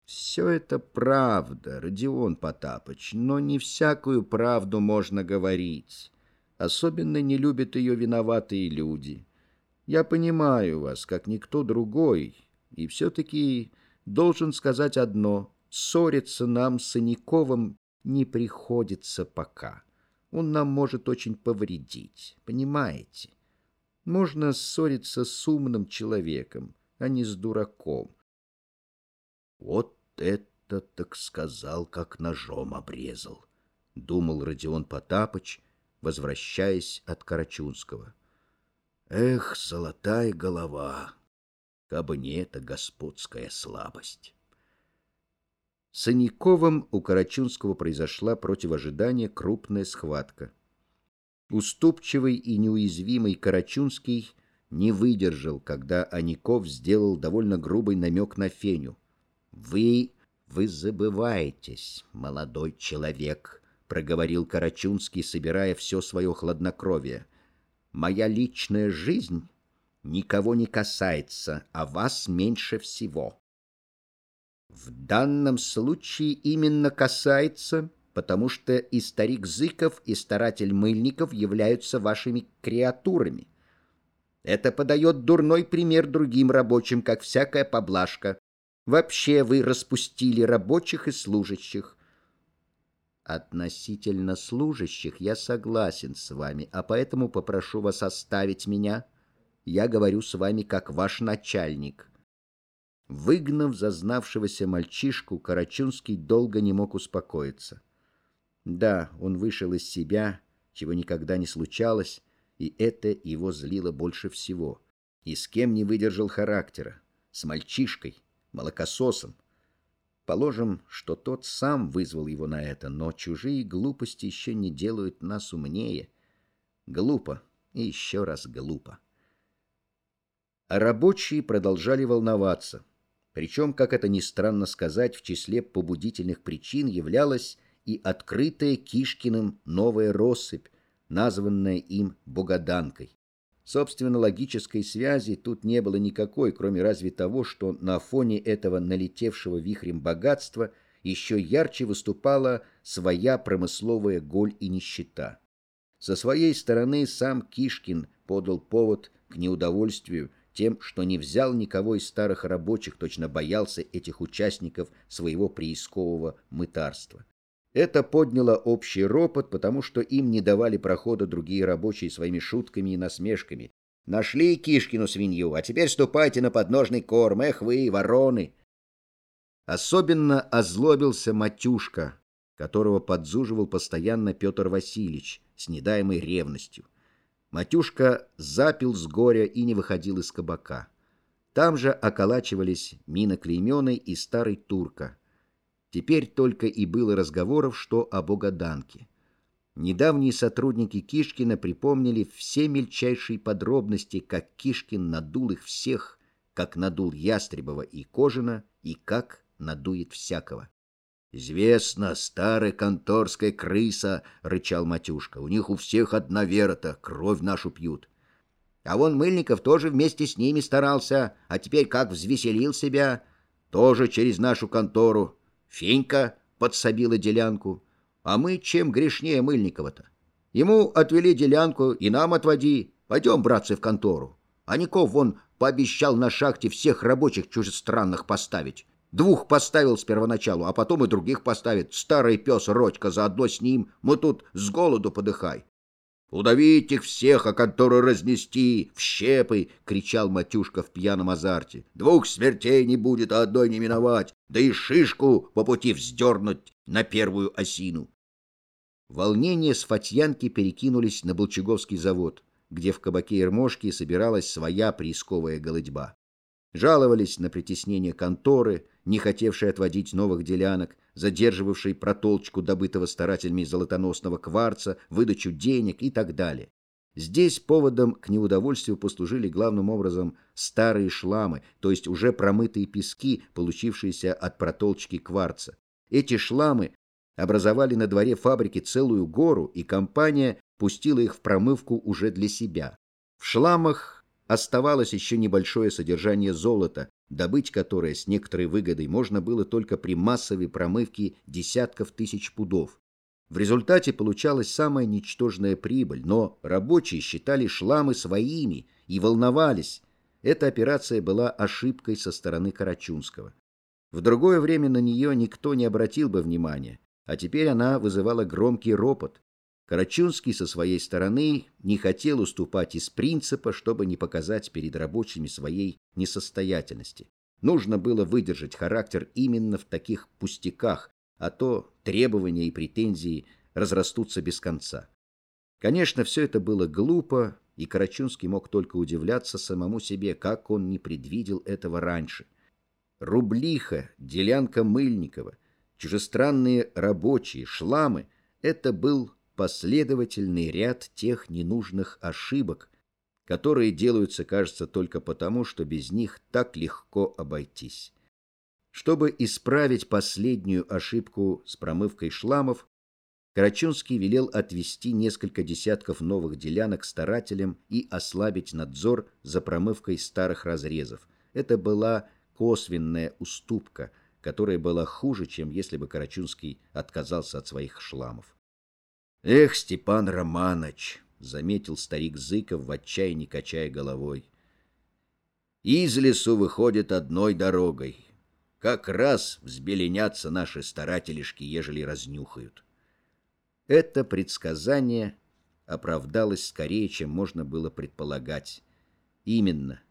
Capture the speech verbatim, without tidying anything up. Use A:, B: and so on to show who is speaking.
A: Все это правда, Родион Потапыч, но не всякую правду можно говорить. Особенно не любят ее виноватые люди. Я понимаю вас, как никто другой, и все-таки должен сказать одно: ссориться нам с Саняковым не приходится пока. Он нам может очень повредить, понимаете? Можно ссориться с умным человеком, а не с дураком. Вот это так сказал, как ножом обрезал, думал Родион Потапыч, возвращаясь от Карачунского. Эх, золотая голова, кабы не эта господская слабость. С Саняковым у Карачунского произошла против ожидания крупная схватка. Уступчивый и неуязвимый Карачунский не выдержал, когда Аников сделал довольно грубый намек на Феню. «Вы... вы забываетесь, молодой человек», — проговорил Карачунский, собирая все свое хладнокровие. «Моя личная жизнь никого не касается, а вас меньше всего». «В данном случае именно касается, потому что и старик Зыков, и старатель Мыльников являются вашими креатурами. Это подает дурной пример другим рабочим, как всякая поблажка. Вообще вы распустили рабочих и служащих». «Относительно служащих я согласен с вами, а поэтому попрошу вас оставить меня. Я говорю с вами как ваш начальник». Выгнав зазнавшегося мальчишку, Карачунский долго не мог успокоиться. Да, он вышел из себя, чего никогда не случалось, и это его злило больше всего. И с кем не выдержал характера? С мальчишкой, молокососом. Положим, что тот сам вызвал его на это, но чужие глупости еще не делают нас умнее. Глупо и еще раз глупо. А рабочие продолжали волноваться. Причем, как это ни странно сказать, в числе побудительных причин являлась и открытая Кишкиным новая россыпь, названная им Богаданкой. Собственно, логической связи тут не было никакой, кроме разве того, что на фоне этого налетевшего вихрем богатства еще ярче выступала своя промысловая голь и нищета. Со своей стороны сам Кишкин подал повод к неудовольствию тем, что не взял никого из старых рабочих, точно боялся этих участников своего приискового мытарства. Это подняло общий ропот, потому что им не давали прохода другие рабочие своими шутками и насмешками. «Нашли Кишкину свинью, а теперь ступайте на подножный корм, эх вы, вороны!» Особенно озлобился Матюшка, которого подзуживал постоянно Петр Васильевич с недаемой ревностью. Матюшка запил с горя и не выходил из кабака. Там же околачивались Мина Клейменой и старый Турка. Теперь только и было разговоров, что о Богаданке. Недавние сотрудники Кишкина припомнили все мельчайшие подробности, как Кишкин надул их всех, как надул Ястребова и Кожина, и как надует всякого. «Известно, старая конторская крыса», — рычал Матюшка. «У них у всех одна вера-то, кровь нашу пьют. А вон Мыльников тоже вместе с ними старался, а теперь как взвеселил себя, тоже через нашу контору. Фенька подсобила делянку. А мы чем грешнее Мыльникова-то? Ему отвели делянку, и нам отводи. Пойдем, братцы, в контору. Аников вон пообещал на шахте всех рабочих чужестранных поставить. Двух поставил с первоначалу, а потом и других поставит. Старый пес Родька заодно с ним. Мы тут с голоду подыхай». «Удавить их всех, а контору разнести в щепы!» — кричал Матюшка в пьяном азарте. «Двух смертей не будет, а одной не миновать, да и шишку по пути вздернуть на первую осину». Волнения с Фатьянки перекинулись на Болчаговский завод, где в кабаке Ермошки собиралась своя приисковая голыдьба. Жаловались на притеснение конторы, не хотевшей отводить новых делянок, задерживавшей протолчку добытого старателями золотоносного кварца, выдачу денег и так далее. Здесь поводом к неудовольствию послужили главным образом старые шламы, то есть уже промытые пески, получившиеся от протолчки кварца. Эти шламы образовали на дворе фабрики целую гору, и компания пустила их в промывку уже для себя. В шламах оставалось еще небольшое содержание золота, добыть которое с некоторой выгодой можно было только при массовой промывке десятков тысяч пудов. В результате получалась самая ничтожная прибыль, но рабочие считали шламы своими и волновались. Эта операция была ошибкой со стороны Карачунского. В другое время на нее никто не обратил бы внимания, а теперь она вызывала громкий ропот. Карачунский со своей стороны не хотел уступать из принципа, чтобы не показать перед рабочими своей несостоятельности. Нужно было выдержать характер именно в таких пустяках, а то требования и претензии разрастутся без конца. Конечно, все это было глупо, и Карачунский мог только удивляться самому себе, как он не предвидел этого раньше. Рублиха, делянка Мыльникова, чужестранные рабочие, шламы — это был последовательный ряд тех ненужных ошибок, которые делаются, кажется, только потому, что без них так легко обойтись. Чтобы исправить последнюю ошибку с промывкой шламов, Карачунский велел отвести несколько десятков новых делянок старателям и ослабить надзор за промывкой старых разрезов. Это была косвенная уступка, которая была хуже, чем если бы Карачунский отказался от своих шламов. «Эх, Степан Романович!» — заметил старик Зыков, в отчаянии качая головой. «Из лесу выходит одной дорогой. Как раз взбеленятся наши старателишки, ежели разнюхают». Это предсказание оправдалось скорее, чем можно было предполагать. Именно.